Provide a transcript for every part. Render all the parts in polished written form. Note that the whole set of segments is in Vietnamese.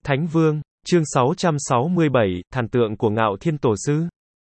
Thánh Vương, chương 667, thần tượng của Ngạo Thiên Tổ Sư.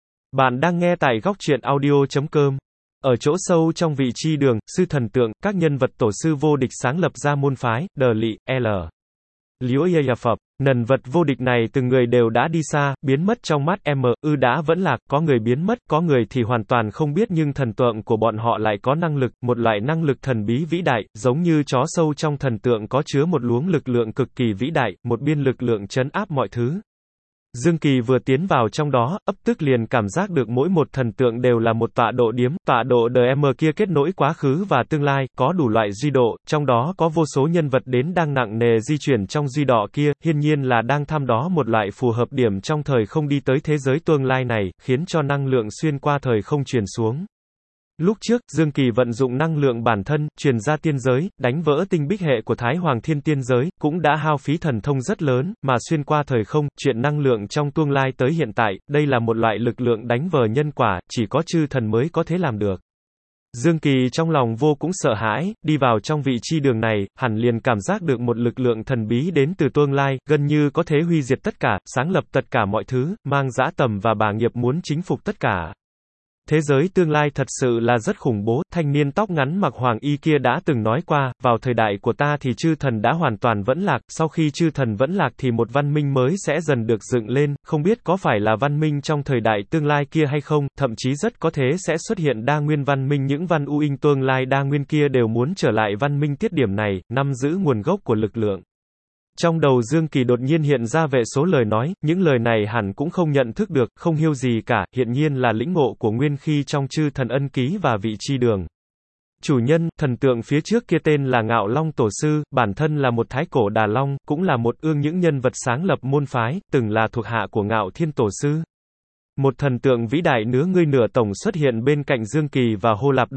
Bạn đang nghe tại góc truyện audio.com. Ở chỗ sâu trong vị chi đường, sư thần tượng, các nhân vật tổ sư vô địch sáng lập ra môn phái, đờ lị, L. Liễu Yê Phật, nần vật vô địch này từng người đều đã đi xa, biến mất trong mắt đã vẫn lạc, có người biến mất, có người thì hoàn toàn không biết nhưng thần tượng của bọn họ lại có năng lực, một loại năng lực thần bí vĩ đại, giống như chó sâu trong thần tượng có chứa một luống lực lượng cực kỳ vĩ đại, một biên lực lượng trấn áp mọi thứ. Dương Kỳ vừa tiến vào trong đó, ấp tức liền cảm giác được mỗi một thần tượng đều là một tọa độ điếm, tọa độ DM kia kết nối quá khứ và tương lai, có đủ loại duy độ, trong đó có vô số nhân vật đến đang nặng nề di chuyển trong duy độ kia, hiển nhiên là đang thăm đó một loại phù hợp điểm trong thời không đi tới thế giới tương lai này, khiến cho năng lượng xuyên qua thời không truyền xuống. Lúc trước, Dương Kỳ vận dụng năng lượng bản thân, truyền ra tiên giới, đánh vỡ tinh bích hệ của Thái Hoàng Thiên tiên giới, cũng đã hao phí thần thông rất lớn, mà xuyên qua thời không, chuyện năng lượng trong tương lai tới hiện tại, đây là một loại lực lượng đánh vỡ nhân quả, chỉ có chư thần mới có thể làm được. Dương Kỳ trong lòng vô cũng sợ hãi, đi vào trong vị chi đường này, hẳn liền cảm giác được một lực lượng thần bí đến từ tương lai, gần như có thể huy diệt tất cả, sáng lập tất cả mọi thứ, mang dã tầm và bá nghiệp muốn chính phục tất cả. Thế giới tương lai thật sự là rất khủng bố, thanh niên tóc ngắn mặc hoàng y kia đã từng nói qua, vào thời đại của ta thì chư thần đã hoàn toàn vẫn lạc, sau khi chư thần vẫn lạc thì một văn minh mới sẽ dần được dựng lên, không biết có phải là văn minh trong thời đại tương lai kia hay không, thậm chí rất có thể sẽ xuất hiện đa nguyên văn minh, những văn u in tương lai đa nguyên kia đều muốn trở lại văn minh tiết điểm này, nắm giữ nguồn gốc của lực lượng. Trong đầu Dương Kỳ đột nhiên hiện ra vệ số lời nói, những lời này hẳn cũng không nhận thức được, không hiểu gì cả, hiện nhiên là lĩnh ngộ của nguyên khi trong chư thần ân ký và vị chi đường. Chủ nhân, thần tượng phía trước kia tên là Ngạo Long Tổ Sư, bản thân là một thái cổ Đà Long, cũng là một những nhân vật sáng lập môn phái, từng là thuộc hạ của Ngạo Thiên Tổ Sư. Một thần tượng vĩ đại nửa người nửa tổng xuất hiện bên cạnh Dương Kỳ và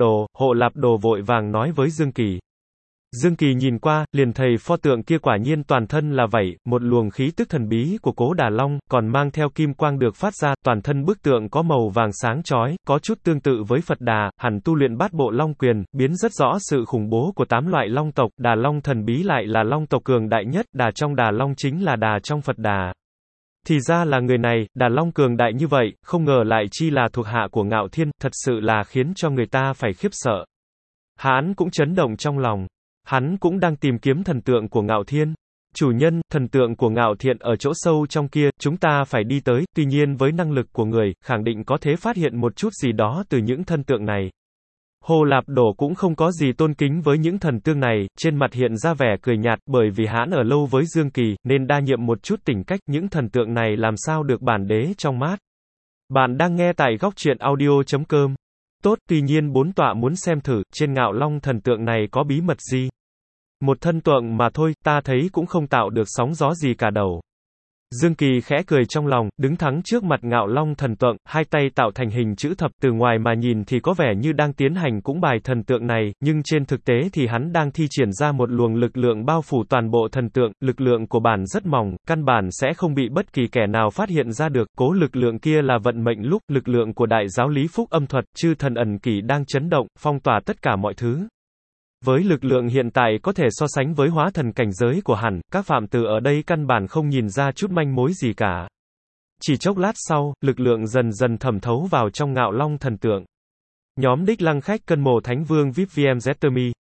Hộ Lạp Đồ vội vàng nói với Dương Kỳ. Dương Kỳ nhìn qua, liền thấy pho tượng kia quả nhiên toàn thân là vảy, một luồng khí tức thần bí của Cố Đà Long, còn mang theo kim quang được phát ra, toàn thân bức tượng có màu vàng sáng chói, có chút tương tự với Phật Đà, hẳn tu luyện bát bộ Long Quyền, biến rất rõ sự khủng bố của 8 loại Long tộc, Đà Long thần bí lại là Long tộc cường đại nhất, Đà trong Đà Long chính là Đà trong Phật Đà. Thì ra là người này, Đà Long cường đại như vậy, không ngờ lại chi là thuộc hạ của Ngạo Thiên, thật sự là khiến cho người ta phải khiếp sợ. Hán cũng chấn động trong lòng. Hắn cũng đang tìm kiếm thần tượng của Ngạo Thiên. Chủ nhân, thần tượng của Ngạo Thiên ở chỗ sâu trong kia, chúng ta phải đi tới, tuy nhiên với năng lực của người, khẳng định có thể phát hiện một chút gì đó từ những thần tượng này. Hồ Lạp Đổ cũng không có gì tôn kính với những thần tượng này, trên mặt hiện ra vẻ cười nhạt, bởi vì hắn ở lâu với Dương Kỳ, nên đa nhiệm một chút tỉnh cách, những thần tượng này làm sao được bản đế trong mắt. Bạn đang nghe tại góc truyện audio.com. Tốt, tuy nhiên bốn tọa muốn xem thử, trên Ngạo Long thần tượng này có bí mật gì? Một thân tượng mà thôi, ta thấy cũng không tạo được sóng gió gì cả đầu. Dương Kỳ khẽ cười trong lòng, đứng thẳng trước mặt Ngạo Long thần tượng, hai tay tạo thành hình chữ thập, từ ngoài mà nhìn thì có vẻ như đang tiến hành cúng bài thần tượng này, nhưng trên thực tế thì hắn đang thi triển ra một luồng lực lượng bao phủ toàn bộ thần tượng, lực lượng của bản rất mỏng, căn bản sẽ không bị bất kỳ kẻ nào phát hiện ra được, cố lực lượng kia là vận mệnh lúc, lực lượng của đại giáo lý phúc âm thuật, chư thần ẩn kỷ đang chấn động, phong tỏa tất cả mọi thứ. Với lực lượng hiện tại có thể so sánh với hóa thần cảnh giới của hẳn, các phạm tử ở đây căn bản không nhìn ra chút manh mối gì cả. Chỉ chốc lát sau, lực lượng dần dần thẩm thấu vào trong Ngạo Long thần tượng. Nhóm đích lăng khách cân mồ Thánh Vương VIP VMZTMI.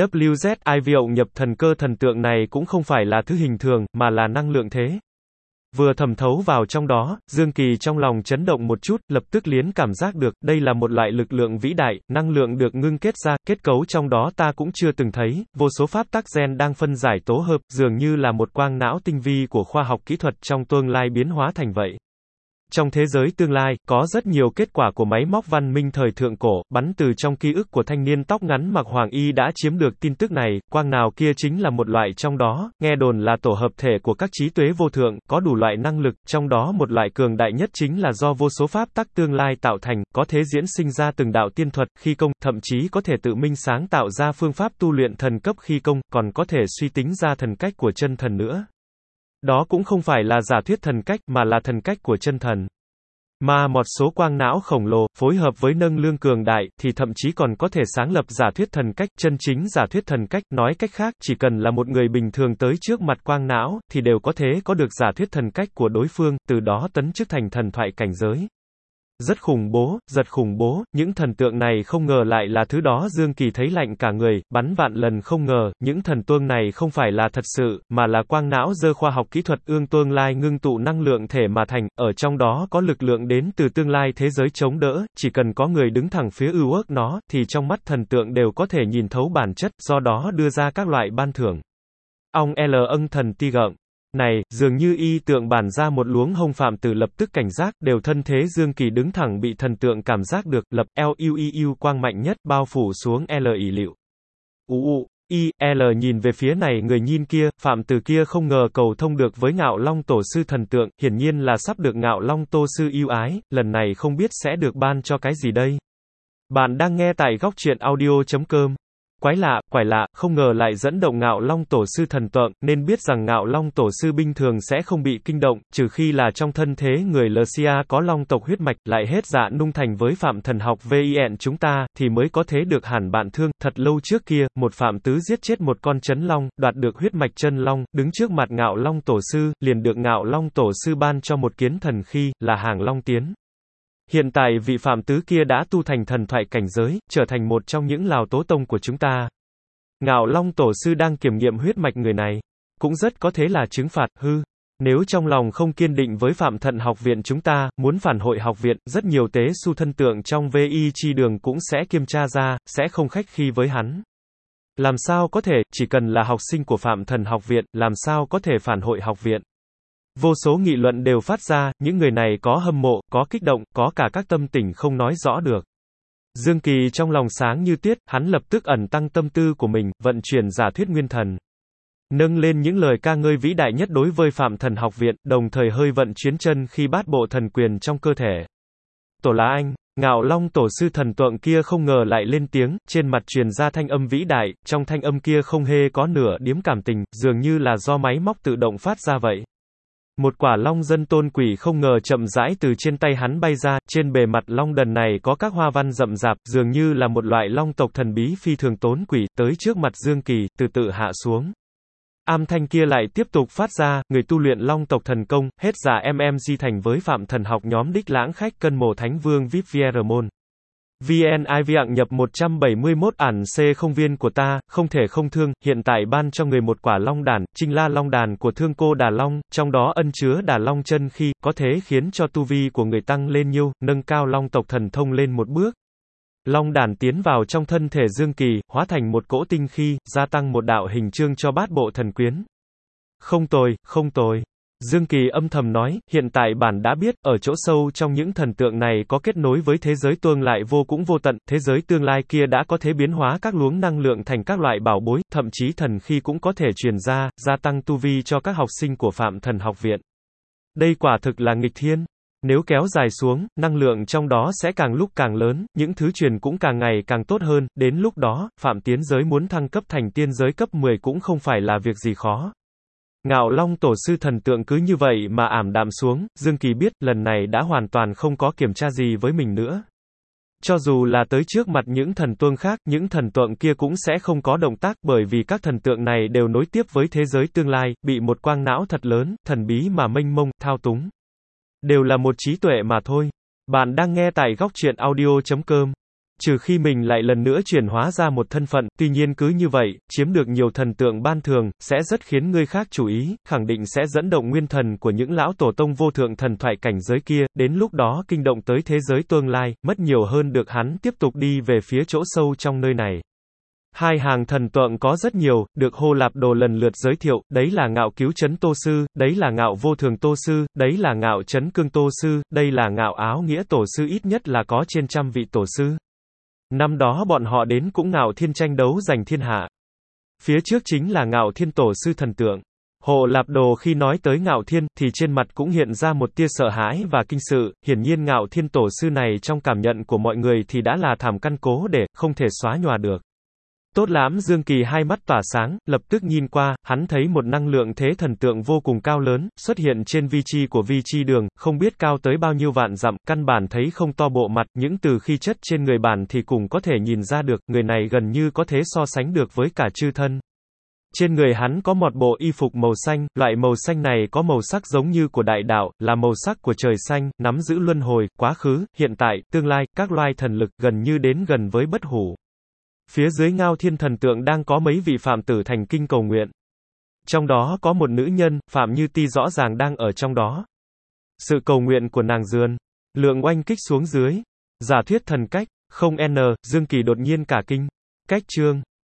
WZIVO nhập thần cơ thần tượng này cũng không phải là thứ hình thường, mà là năng lượng thế. Vừa thẩm thấu vào trong đó, Dương Kỳ trong lòng chấn động một chút, lập tức liền cảm giác được, đây là một loại lực lượng vĩ đại, năng lượng được ngưng kết ra, kết cấu trong đó ta cũng chưa từng thấy, vô số pháp tắc gen đang phân giải tố hợp, dường như là một quang não tinh vi của khoa học kỹ thuật trong tương lai biến hóa thành vậy. Trong thế giới tương lai, có rất nhiều kết quả của máy móc văn minh thời thượng cổ, bắn từ trong ký ức của thanh niên tóc ngắn mặc hoàng y đã chiếm được tin tức này, quang nào kia chính là một loại trong đó, nghe đồn là tổ hợp thể của các trí tuế vô thượng, có đủ loại năng lực, trong đó một loại cường đại nhất chính là do vô số pháp tắc tương lai tạo thành, có thể diễn sinh ra từng đạo tiên thuật, khi công, thậm chí có thể tự minh sáng tạo ra phương pháp tu luyện thần cấp khi công, còn có thể suy tính ra thần cách của chân thần nữa. Đó cũng không phải là giả thuyết thần cách, mà là thần cách của chân thần. Mà một số quang não khổng lồ, phối hợp với nâng lương cường đại, thì thậm chí còn có thể sáng lập giả thuyết thần cách, chân chính giả thuyết thần cách, nói cách khác, chỉ cần là một người bình thường tới trước mặt quang não, thì đều có thể có được giả thuyết thần cách của đối phương, từ đó tấn chức thành thần thoại cảnh giới. Rất khủng bố, giật khủng bố, những thần tượng này không ngờ lại là thứ đó Dương Kỳ thấy lạnh cả người, bắn vạn lần không ngờ, những thần tuông này không phải là thật sự, mà là quang não dơ khoa học kỹ thuật ương tương lai ngưng tụ năng lượng thể mà thành, ở trong đó có lực lượng đến từ tương lai thế giới chống đỡ, chỉ cần có người đứng thẳng phía ưu ước nó, thì trong mắt thần tượng đều có thể nhìn thấu bản chất, do đó đưa ra các loại ban thưởng. Ông L âng thần ti gợng. Này, dường như y tượng bản ra một luống hông phạm tử lập tức cảnh giác, đều thân thế Dương Kỳ đứng thẳng bị thần tượng cảm giác được, lập, L quang mạnh nhất, bao phủ xuống L ỉ lịu. L nhìn về phía này người nhìn kia, phạm tử kia không ngờ cầu thông được với Ngạo Long Tổ sư thần tượng, hiển nhiên là sắp được Ngạo Long Tô sư yêu ái, lần này không biết sẽ được ban cho cái gì đây. Bạn đang nghe tại góc truyện audio.com. Quái lạ, không ngờ lại dẫn động Ngạo Long Tổ sư thần tượng, nên biết rằng Ngạo Long Tổ sư bình thường sẽ không bị kinh động, trừ khi là trong thân thế người Lcia có long tộc huyết mạch, lại hết dạ nung thành với phạm thần học VIN chúng ta, thì mới có thế được hẳn bạn thương. Thật lâu trước kia, một phạm tứ giết chết một con chấn long, đoạt được huyết mạch chân long, đứng trước mặt Ngạo Long Tổ sư, liền được Ngạo Long Tổ sư ban cho một kiến thần khi, là hàng long tiến. Hiện tại vị phạm tứ kia đã tu thành thần thoại cảnh giới, trở thành một trong những Lào tố tông của chúng ta. Ngạo Long Tổ sư đang kiểm nghiệm huyết mạch người này, cũng rất có thể là trừng phạt, Nếu trong lòng không kiên định với Phạm Thận học viện chúng ta, muốn phản hội học viện, rất nhiều tế su thân tượng trong VI chi đường cũng sẽ kiểm tra ra, sẽ không khách khí với hắn. Làm sao có thể, chỉ cần là học sinh của Phạm Thần học viện, làm sao có thể phản hội học viện. Vô số nghị luận đều phát ra, những người này có hâm mộ, có kích động, có cả các tâm tình không nói rõ được. Dương Kỳ trong lòng sáng như tiết, hắn lập tức ẩn tăng tâm tư của mình, vận chuyển giả thuyết nguyên thần. Nâng lên những lời ca ngợi vĩ đại nhất đối với Phạm Thần học viện, đồng thời hơi vận chuyến chân khi bát bộ thần quyền trong cơ thể. Tổ lá anh, Ngạo Long Tổ sư thần tượng kia không ngờ lại lên tiếng, trên mặt truyền ra thanh âm vĩ đại, trong thanh âm kia không hề có nửa điếm cảm tình, dường như là do máy móc tự động phát ra vậy. Một quả long dân tôn quỷ không ngờ chậm rãi từ trên tay hắn bay ra, trên bề mặt long đần này có các hoa văn rậm rạp, dường như là một loại long tộc thần bí phi thường tốn quỷ, tới trước mặt Dương Kỳ, từ từ hạ xuống. Âm thanh kia lại tiếp tục phát ra, người tu luyện long tộc thần công, hết giả di thành với Phạm Thần học nhóm đích lãng khách cân mồ thánh vương VIP Viermon. VNIVạng nhập 171 ản C không viên của ta, không thể không thương, hiện tại ban cho người một quả long đàn, Trinh La long đàn của Thương Cô Đà Long, trong đó ân chứa Đà Long chân khi, có thể khiến cho tu vi của người tăng lên nhiêu, nâng cao long tộc thần thông lên một bước. Long đàn tiến vào trong thân thể Dương Kỳ, hóa thành một cỗ tinh khí, gia tăng một đạo hình chương cho bát bộ thần quyến. Không tồi. Dương Kỳ âm thầm nói, hiện tại bản đã biết, ở chỗ sâu trong những thần tượng này có kết nối với thế giới tương lai vô cũng vô tận, thế giới tương lai kia đã có thể biến hóa các luống năng lượng thành các loại bảo bối, thậm chí thần khí cũng có thể truyền ra, gia tăng tu vi cho các học sinh của Phạm Thần học viện. Đây quả thực là nghịch thiên. Nếu kéo dài xuống, năng lượng trong đó sẽ càng lúc càng lớn, những thứ truyền cũng càng ngày càng tốt hơn, đến lúc đó, Phạm Tiến giới muốn thăng cấp thành tiên giới cấp 10 cũng không phải là việc gì khó. Ngạo Long Tổ sư thần tượng cứ như vậy mà ảm đạm xuống, Dương Kỳ biết, lần này đã hoàn toàn không có kiểm tra gì với mình nữa. Cho dù là tới trước mặt những thần tượng khác, những thần tượng kia cũng sẽ không có động tác, bởi vì các thần tượng này đều nối tiếp với thế giới tương lai, bị một quang não thật lớn, thần bí mà mênh mông, thao túng. Đều là một trí tuệ mà thôi. Bạn đang nghe tại góc truyện audio.com. Trừ khi mình lại lần nữa chuyển hóa ra một thân phận, tuy nhiên cứ như vậy, chiếm được nhiều thần tượng ban thường, sẽ rất khiến người khác chú ý, khẳng định sẽ dẫn động nguyên thần của những lão tổ tông vô thượng thần thoại cảnh giới kia, đến lúc đó kinh động tới thế giới tương lai, mất nhiều hơn được hắn tiếp tục đi về phía chỗ sâu trong nơi này. Hai hàng thần tượng có rất nhiều, được Hồ Lạp Đồ lần lượt giới thiệu, đấy là Ngạo Cứu Chấn Tô Sư, đấy là Ngạo Vô Thường Tô Sư, đấy là Ngạo Chấn Cương Tô Sư, đây là Ngạo Áo Nghĩa Tổ Sư, ít nhất là có trên 100 vị tổ sư. Năm đó bọn họ đến cũng Ngạo Thiên tranh đấu giành thiên hạ. Phía trước chính là Ngạo Thiên Tổ Sư thần tượng. Hồ Lạp Đồ khi nói tới Ngạo Thiên, thì trên mặt cũng hiện ra một tia sợ hãi và kinh sự, hiển nhiên Ngạo Thiên Tổ Sư này trong cảm nhận của mọi người thì đã là thảm căn cố để, không thể xóa nhòa được. Tốt lắm, Dương Kỳ hai mắt tỏa sáng, lập tức nhìn qua, hắn thấy một năng lượng thế thần tượng vô cùng cao lớn, xuất hiện trên vi chi của vi chi đường, không biết cao tới bao nhiêu vạn dặm, căn bản thấy không to bộ mặt, những từ khí chất trên người bản thì cũng có thể nhìn ra được, người này gần như có thể so sánh được với cả chư thân. Trên người hắn có một bộ y phục màu xanh, loại màu xanh này có màu sắc giống như của đại đạo, là màu sắc của trời xanh, nắm giữ luân hồi, quá khứ, hiện tại, tương lai, các loài thần lực, gần như đến gần với bất hủ. Phía dưới Ngao Thiên thần tượng đang có mấy vị phạm tử thành kinh cầu nguyện. Trong đó có một nữ nhân, Phạm Như Ti rõ ràng đang ở trong đó. Sự cầu nguyện của nàng dườn, lượng oanh kích xuống dưới. Giả thuyết thần cách, không n, Dương Kỳ đột nhiên cả kinh. Cách chương.